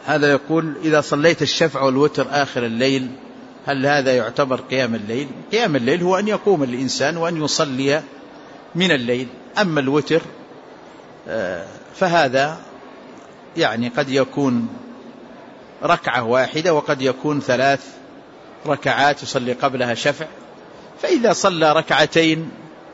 هذا يقول: إذا صليت الشفع والوتر آخر الليل هل هذا يعتبر قيام الليل؟ قيام الليل هو أن يقوم الإنسان وأن يصلي من الليل. أما الوتر فهذا يعني قد يكون ركعة واحدة وقد يكون 3 ركعات يصلي قبلها شفع. فإذا صلى ركعتين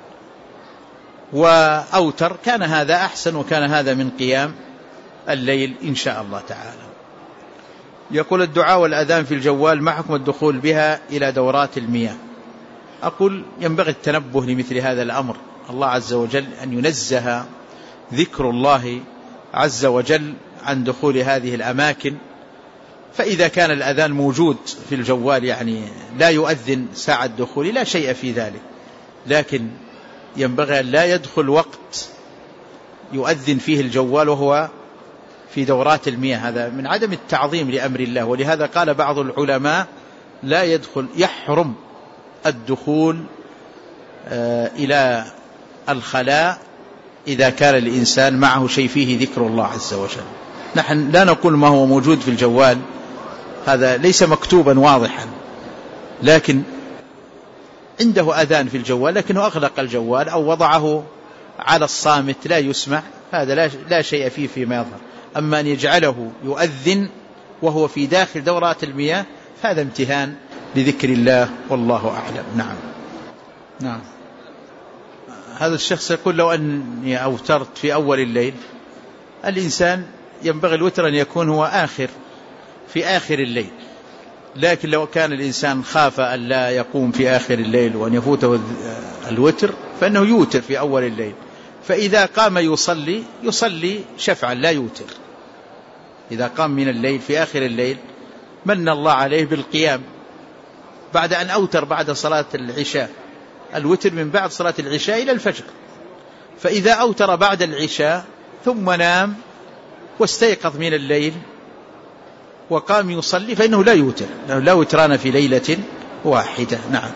وأوتر كان هذا أحسن، وكان هذا من قيام الليل إن شاء الله تعالى. يقول: الدعاء والأذان في الجوال ما حكم الدخول بها إلى دورات المياه؟ أقول: ينبغي التنبه لمثل هذا الأمر. الله عز وجل أن ينزه ذكر الله عز وجل عن دخول هذه الأماكن. فإذا كان الأذان موجود في الجوال يعني لا يؤذن ساعة دخول لا شيء في ذلك، لكن ينبغي أن لا يدخل وقت يؤذن فيه الجوال وهو في دورات المياه. هذا من عدم التعظيم لأمر الله. ولهذا قال بعض العلماء: لا يدخل، يحرم الدخول إلى الخلاء إذا كان الإنسان معه شيء فيه ذكر الله عز وجل. نحن لا نقول ما هو موجود في الجوال، هذا ليس مكتوبا واضحا، لكن عنده أذان في الجوال لكنه أغلق الجوال أو وضعه على الصامت لا يسمع، هذا لا شيء فيه فيما يظهر. أما أن يجعله يؤذن وهو في داخل دورات المياه هذا امتهان لذكر الله، والله أعلم. نعم. هذا الشخص يقول: لو أني أوترت في أول الليل. الإنسان ينبغي الوتر أن يكون هو في آخر الليل، لكن لو كان الإنسان خاف أن لا يقوم في آخر الليل وأن يفوته الوتر فإنه يوتر في أول الليل. فإذا قام يصلي شفعا لا يوتر. إذا قام من الليل في آخر الليل من الله عليه بالقيام بعد أن أوتر بعد صلاة العشاء. الوتر من بعد صلاة العشاء إلى الفجر. فإذا أوتر بعد العشاء ثم نام واستيقظ من الليل وقام يصلي فإنه لا يوتر، لأنه لا وتران في ليلة واحدة. نعم.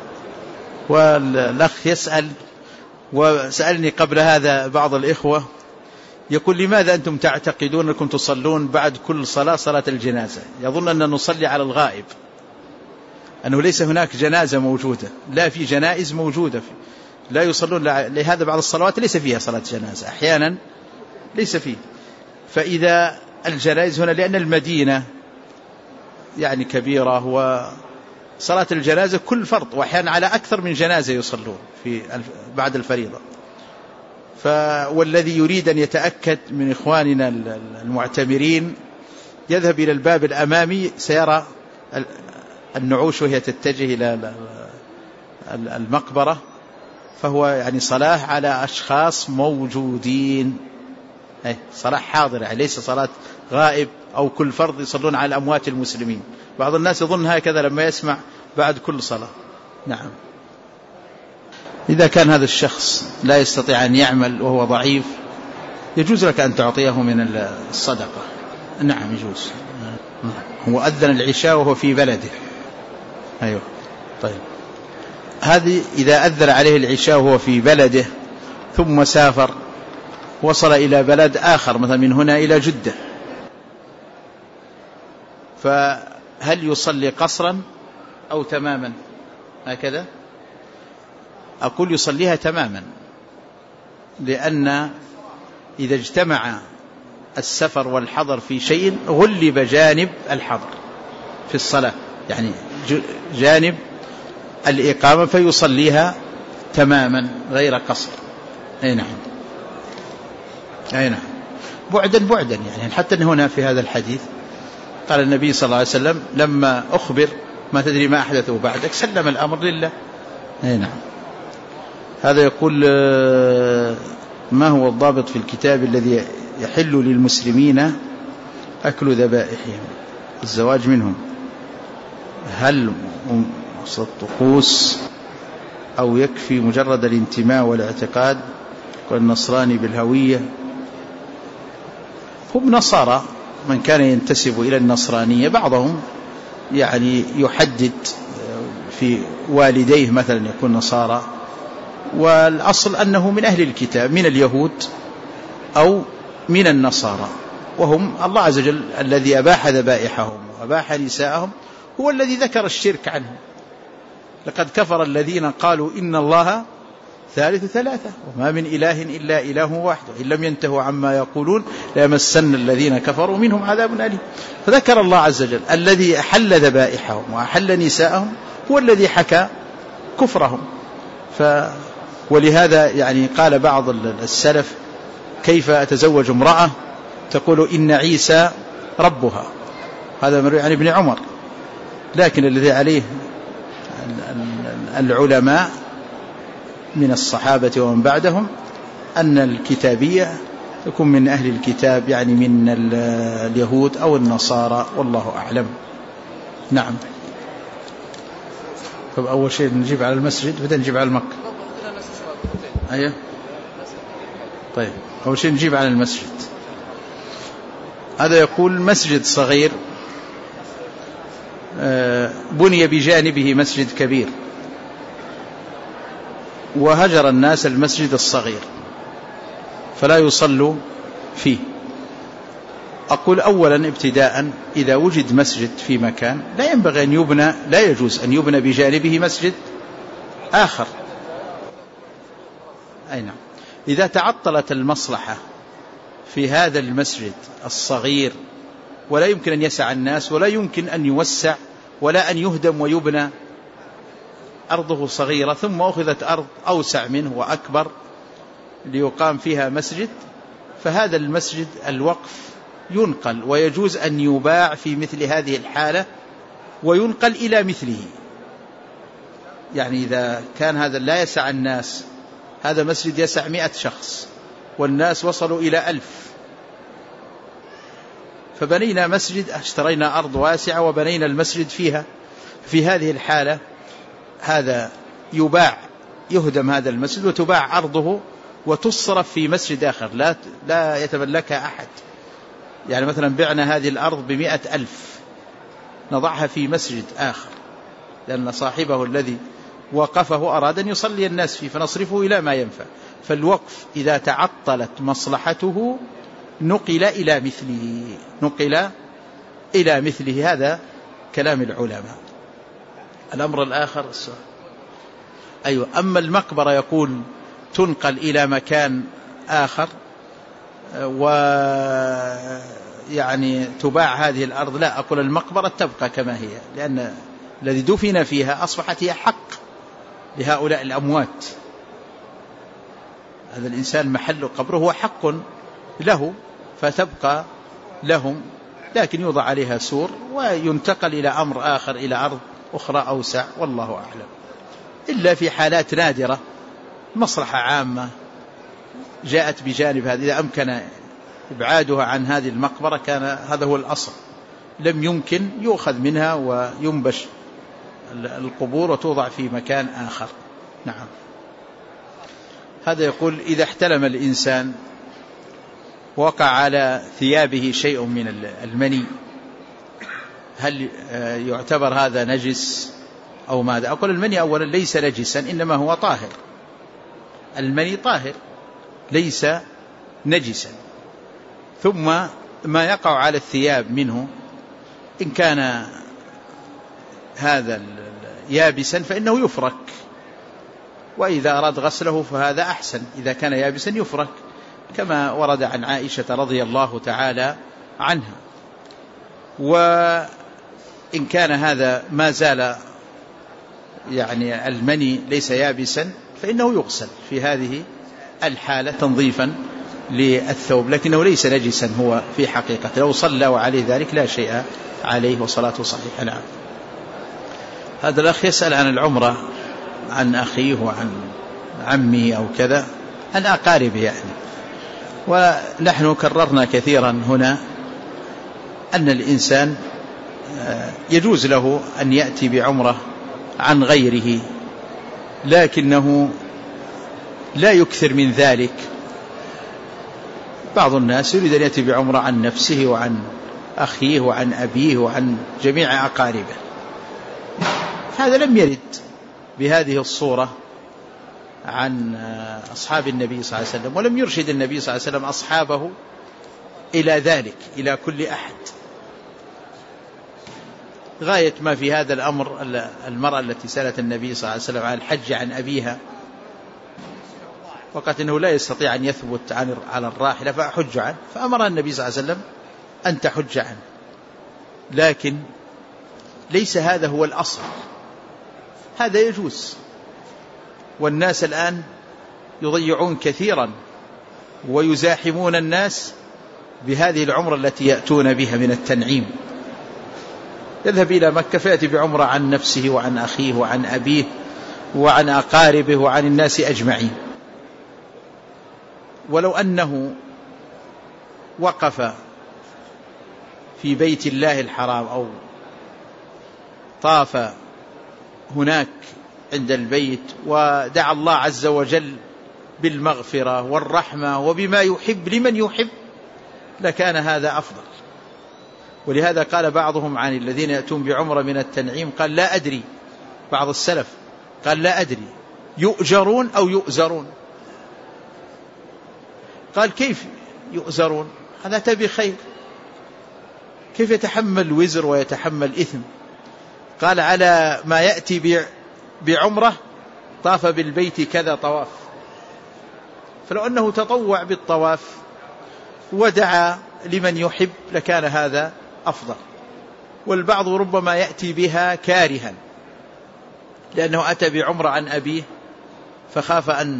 والأخ يسأل، وسألني قبل هذا بعض الإخوة، يقول: لماذا أنتم تعتقدون أنكم تصلون بعد كل صلاة الجنازة؟ يظن أن نصلي على الغائب، أنه ليس هناك جنازة موجودة. لا، في جنائز موجودة لا يصلون لهذا. بعض الصلوات ليس فيها صلاة جنازة، أحيانا ليس فيه. فإذا الجنائز هنا لأن المدينة يعني كبيرة، وصلاة الجنازة كل فرض، وأحيانا على أكثر من جنازة يصلون بعد الفريضة. والذي يريد أن يتأكد من إخواننا المعتمرين يذهب إلى الباب الأمامي سيرى النعوش وهي تتجه إلى المقبرة، فهو يعني صلاة على أشخاص موجودين، صلاة حاضرة، يعني ليس صلاة غائب أو كل فرض يصلون على أموات المسلمين. بعض الناس يظن هكذا لما يسمع بعد كل صلاة. نعم. إذا كان هذا الشخص لا يستطيع أن يعمل وهو ضعيف يجوز لك أن تعطيه من الصدقة. نعم يجوز. هو أذن العشاء وهو في بلده. أيوه. طيب، هذه إذا أذن عليه العشاء وهو في بلده ثم سافر وصل إلى بلد آخر مثلا من هنا إلى جدة، فهل يصلي قصرا أو تماما؟ هكذا أقول: يصليها تماما، لأن إذا اجتمع السفر والحضر في شيء غلب جانب الحضر في الصلاة، يعني جانب الإقامة، فيصليها تماما غير قصر. أي نعم. بعدا يعني حتى هنا في هذا الحديث قال النبي صلى الله عليه وسلم لما أخبر ما تدري ما أحدثه بعدك سلم الأمر لله. أي نعم. هذا يقول: ما هو الضابط في الكتاب الذي يحل للمسلمين أكل ذبائحهم الزواج منهم؟ هل الطقوس أو يكفي مجرد الانتماء والاعتقاد والنصراني بالهوية؟ هم نصارى، من كان ينتسب إلى النصرانية بعضهم يعني يحدد في والديه مثلا يكون نصارى، والأصل أنه من أهل الكتاب من اليهود أو من النصارى. وهم الله عز وجل الذي أباح ذبائحهم وأباح نساءهم هو الذي ذكر الشرك عنهم. لقد كفر الذين قالوا إن الله ثالث ثلاثة وما من إله إلا إله واحد وإن لم ينتهوا عما يقولون ليمسن الذين كفروا منهم عذاب أليم. فذكر الله عز وجل الذي أحل ذبائحهم وأحل نساءهم هو الذي حكى كفرهم. ولهذا يعني قال بعض السلف: كيف أتزوج امرأة تقول إن عيسى ربها؟ هذا مروي عن ابن عمر. لكن الذي عليه العلماء من الصحابة ومن بعدهم أن الكتابية تكون من أهل الكتاب، يعني من اليهود أو النصارى، والله أعلم. نعم. طب أول شيء نجيب على المسجد بدنا نجيب على المكة. أيه. طيب أول شيء نجيب على المسجد. هذا يقول: مسجد صغير بني بجانبه مسجد كبير وهجر الناس المسجد الصغير فلا يصلوا فيه. أقول أولا ابتداء إذا وجد مسجد في مكان لا ينبغي أن يبنى، لا يجوز أن يبنى بجانبه مسجد آخر. أي نعم. إذا تعطلت المصلحة في هذا المسجد الصغير ولا يمكن أن يسع الناس ولا يمكن أن يوسع ولا أن يهدم ويبنى، أرضه صغيرة ثم أخذت أرض أوسع منه وأكبر ليقام فيها مسجد، فهذا المسجد الوقف ينقل ويجوز أن يباع في مثل هذه الحالة وينقل إلى مثله. يعني إذا كان هذا لا يسع الناس، هذا مسجد يسع 100 شخص والناس وصلوا إلى 1000، فبنينا مسجد، اشترينا أرض واسعة وبنينا المسجد فيها، في هذه الحالة هذا يباع، يهدم هذا المسجد وتباع أرضه وتصرف في مسجد آخر لا يتملكها أحد. يعني مثلا بعنا هذه الأرض ب100,000 نضعها في مسجد آخر لأن صاحبه الذي وقفه أراد أن يصلي الناس فيه فنصرفه إلى ما ينفع. فالوقف إذا تعطلت مصلحته نقل إلى مثله. هذا كلام العلماء. الأمر الآخر السؤال. أيوة. أما المقبرة يقول تنقل إلى مكان آخر ويعني تباع هذه الأرض، لا، أقول المقبرة تبقى كما هي، لأن الذي دفن فيها أصبحت هي حق لهؤلاء الأموات. هذا الإنسان محل قبره هو حق له فتبقى لهم، لكن يوضع عليها سور وينتقل إلى أمر آخر، إلى أرض أخرى أوسع، والله أعلم. إلا في حالات نادرة مصلحة عامة جاءت بجانب هذه، إذا أمكن إبعادها عن هذه المقبرة كان هذا هو الأصل، لم يمكن يؤخذ منها وينبش القبور وتوضع في مكان آخر. نعم. هذا يقول: إذا احتلم الإنسان وقع على ثيابه شيء من المني هل يعتبر هذا نجس أو ماذا؟ أقول المني أولا ليس نجسا، إنما هو طاهر. المني طاهر ليس نجسا. ثم ما يقع على الثياب منه إن كان هذا يابسا فإنه يفرك، وإذا أراد غسله فهذا أحسن، إذا كان يابسا يفرك، كما ورد عن عائشة رضي الله تعالى عنها. وإن كان هذا ما زال يعني المني ليس يابسا فإنه يغسل في هذه الحالة تنظيفا للثوب، لكنه ليس نجسا هو في حقيقة، لو صلى وعليه ذلك لا شيء عليه وصلاته صحيحة. نعم. هذا الأخ يسأل عن العمرة، عن أخيه وعن عمه أو كذا، عن أقاربه يعني. ونحن كررنا كثيرا هنا أن الإنسان يجوز له أن يأتي بعمرة عن غيره، لكنه لا يكثر من ذلك. بعض الناس يريد أن يأتي بعمرة عن نفسه وعن أخيه وعن أبيه وعن جميع أقاربه، هذا لم يرد بهذه الصورة عن أصحاب النبي صلى الله عليه وسلم، ولم يرشد النبي صلى الله عليه وسلم أصحابه إلى ذلك إلى كل أحد. غاية ما في هذا الأمر المرأة التي سألت النبي صلى الله عليه وسلم عن الحج عن أبيها، وقالت إنه لا يستطيع أن يثبت على الراحلة فأحج عنه، فأمر النبي صلى الله عليه وسلم أن تحج عنه. لكن ليس هذا هو الأصل، هذا يجوز. والناس الآن يضيعون كثيرا ويزاحمون الناس بهذه العمرة التي يأتون بها من التنعيم. يذهب إلى مكة فيأتي بعمرة عن نفسه وعن أخيه وعن أبيه وعن أقاربه وعن الناس أجمعين. ولو أنه وقف في بيت الله الحرام أو طاف هناك عند البيت ودعا الله عز وجل بالمغفرة والرحمة وبما يحب لمن يحب لكان هذا أفضل. ولهذا قال بعضهم عن الذين يأتون بعمرة من التنعيم، قال لا أدري، بعض السلف قال لا أدري يؤجرون أو يؤزرون. قال كيف يؤزرون؟ هذا تبي خير، كيف يتحمل وزر ويتحمل إثم؟ قال على ما يأتي بعمرة طاف بالبيت كذا طواف، فلو أنه تطوع بالطواف ودعا لمن يحب لكان هذا أفضل. والبعض ربما يأتي بها كارها لأنه أتى بعمرة عن أبيه فخاف أن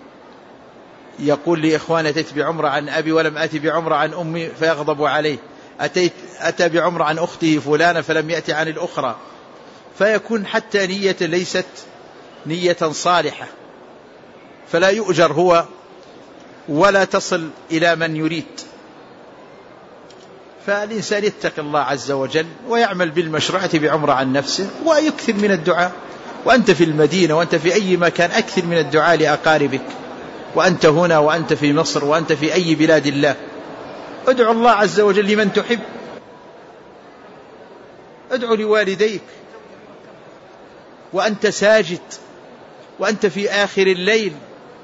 يقول لإخوانه أتيت بعمرة عن أبي ولم أتي بعمرة عن أمي فيغضب عليه، أتى بعمرة عن أخته فلانة فلم يأتي عن الأخرى، فيكون حتى نية ليست نية صالحة، فلا يؤجر هو ولا تصل إلى من يريد. فالإنسان يتقي الله عز وجل ويعمل بالمشروعة بعمرة عن نفسه ويكثر من الدعاء. وأنت في المدينة وأنت في أي مكان أكثر من الدعاء لأقاربك، وأنت هنا وأنت في مصر وأنت في أي بلاد الله، ادعو الله عز وجل لمن تحب، ادعو لوالديك وأنت ساجد وأنت في آخر الليل.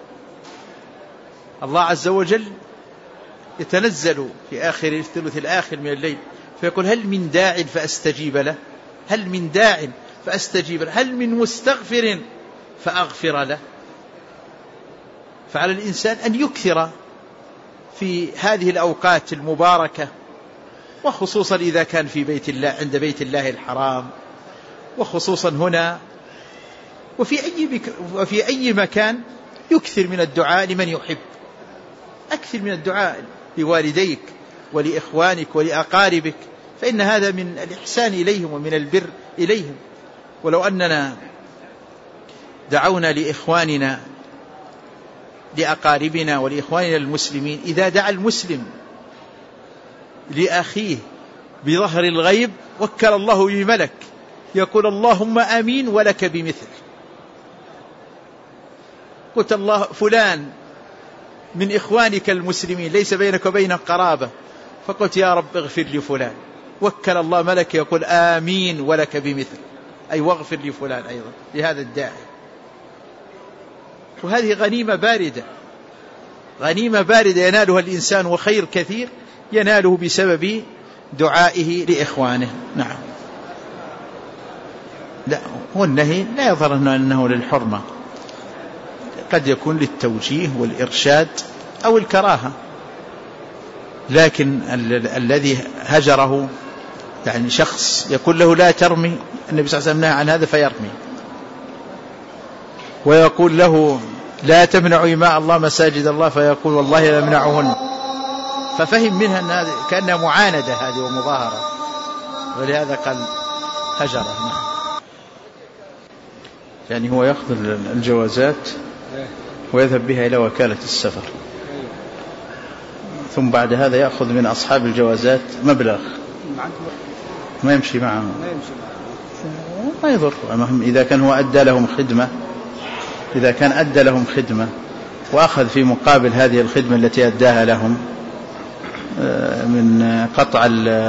الله عز وجل يتنزل في آخر الثلث الآخر من الليل فيقول هل من داع فأستجيب له، هل من داع فأستجيب له، هل من مستغفر فأغفر له. فعلى الإنسان أن يكثر في هذه الأوقات المباركة، وخصوصا إذا كان في بيت الله عند بيت الله الحرام، وخصوصا هنا وفي أي مكان يكثر من الدعاء لمن يحب، أكثر من الدعاء لوالديك ولإخوانك ولأقاربك، فإن هذا من الإحسان إليهم ومن البر إليهم. ولو أننا دعونا لإخواننا لأقاربنا ولإخواننا المسلمين، إذا دعا المسلم لأخيه بظهر الغيب وكل الله بملك يقول اللهم آمين ولك بمثل. قلت الله فلان من إخوانك المسلمين ليس بينك وبينه قرابة، فقلت يا رب اغفر لفلان، وكل الله ملك يقول آمين ولك بمثل، أي واغفر لفلان أيضا لهذا الداعي. وهذه غنيمة باردة، غنيمة باردة ينالها الإنسان وخير كثير يناله بسبب دعائه لإخوانه. نعم. لا، هو النهي لا يظهر أنه للحرمة، قد يكون للتوجيه والإرشاد أو الكراهة، لكن الذي هجره يعني شخص يقول له لا ترمي، النبي صلى الله عليه وسلم نهى عن هذا فيرمي، ويقول له لا تمنعوا إماء الله مساجد الله فيقول والله لا يمنعهن، ففهم منها أن هذه كأنها معاندة هذه ومظاهرة، ولهذا قال هجره. يعني هو يأخذ الجوازات ويذهب بها إلى وكالة السفر، ثم بعد هذا يأخذ من أصحاب الجوازات مبلغ ما يمشي معهم، ما يضر. المهم إذا كان هو أدى لهم خدمة، إذا كان أدى لهم خدمة وأخذ في مقابل هذه الخدمة التي أداها لهم من قطع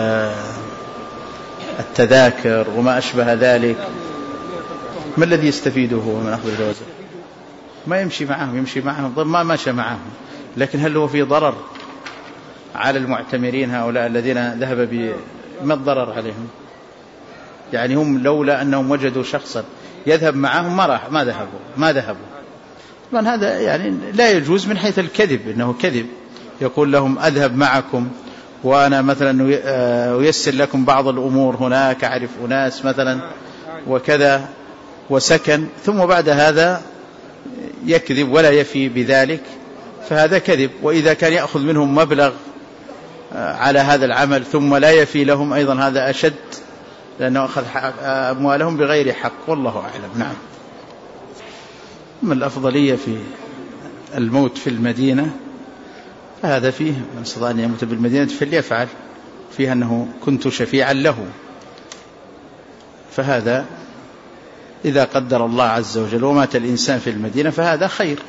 التذاكر وما أشبه ذلك، ما الذي يستفيده هو من أخذ الجوازات؟ ما يمشي معهم، يمشي معهم ما ماشى معهم، لكن هل هو في ضرر؟ على المعتمرين هؤلاء الذين ذهب ما الضرر عليهم؟ يعني هم لولا أنهم وجدوا شخصا يذهب معهم ما ذهبوا. طبعا هذا يعني لا يجوز من حيث الكذب، إنه كذب. يقول لهم أذهب معكم وأنا مثلا أيسر لكم بعض الأمور هناك، أعرف أناس مثلا وكذا وسكن، ثم بعد هذا يكذب ولا يفي بذلك، فهذا كذب. وإذا كان يأخذ منهم مبلغ على هذا العمل ثم لا يفي لهم أيضا هذا أشد، لأنه أخذ أموالهم بغير حق، والله أعلم. نعم. من الأفضلية في الموت في المدينة فهذا فيه من استطاع أن يموت بالمدينة فليفعل، فيها أنه كنت شفيعا له، فهذا إذا قدر الله عز وجل ومات الإنسان في المدينة فهذا خير،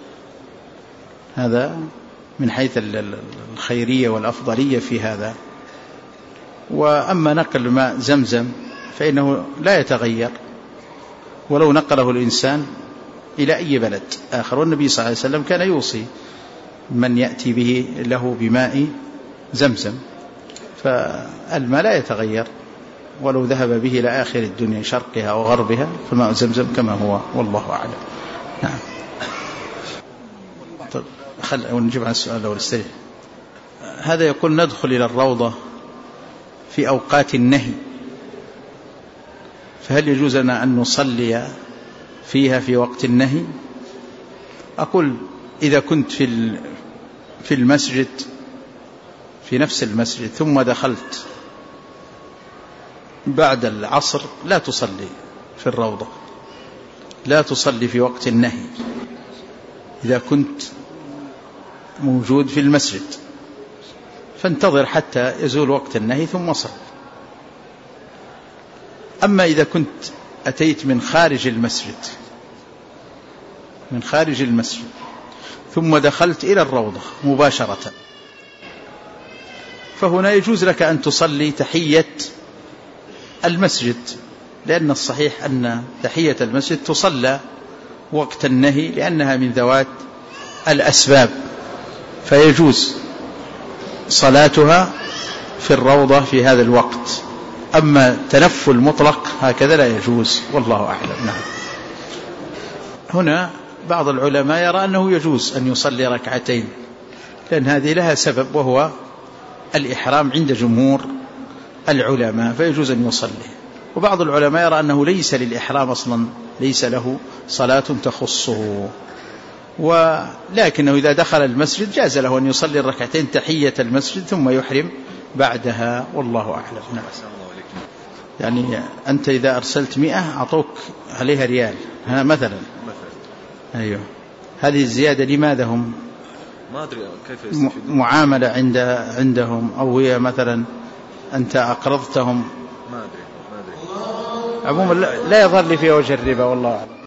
هذا من حيث الخيرية والأفضلية في هذا. وأما نقل ماء زمزم فإنه لا يتغير ولو نقله الإنسان إلى أي بلد آخر، والنبي صلى الله عليه وسلم كان يوصي من يأتي به له بماء زمزم، فالماء لا يتغير ولو ذهب به إلى آخر الدنيا شرقها وغربها، فماء زمزم كما هو، والله أعلم. نعم. طيب ونجيب عن السؤال الأول استريح. هذا يقول ندخل إلى الروضة في أوقات النهي، فهل يجوز لنا أن نصلي فيها في وقت النهي؟ أقول إذا كنت في المسجد في نفس المسجد ثم دخلت بعد العصر لا تصلي في الروضة، لا تصلي في وقت النهي إذا كنت موجود في المسجد، فانتظر حتى يزول وقت النهي ثم صل. أما إذا كنت أتيت من خارج المسجد ثم دخلت إلى الروضة مباشرة، فهنا يجوز لك أن تصلي تحية المسجد، لأن الصحيح أن تحية المسجد تصلى وقت النهي لأنها من ذوات الأسباب، فيجوز صلاتها في الروضة في هذا الوقت. أما تنفل مطلق هكذا لا يجوز، والله أعلم. نعم. هنا بعض العلماء يرى أنه يجوز أن يصلي ركعتين، لأن هذه لها سبب وهو الإحرام عند جمهور العلماء، فيجوز أن يصلي. وبعض العلماء يرى أنه ليس للإحرام أصلا، ليس له صلاة تخصه، ولكنه إذا دخل المسجد جاز له أن يصلي الركعتين تحية المسجد ثم يحرم بعدها، والله أعلم. نعم. يعني أنت إذا أرسلت 100 أعطوك عليها ريال مثلا. أيوه، هذه الزيادة لماذا هم ما أدري كيف يستفيدون، معاملة عندهم أو هي مثلا أنت أقرضتهم؟ ما أدري. عموما لا يظهر لي في وجه الربا، والله أعلم.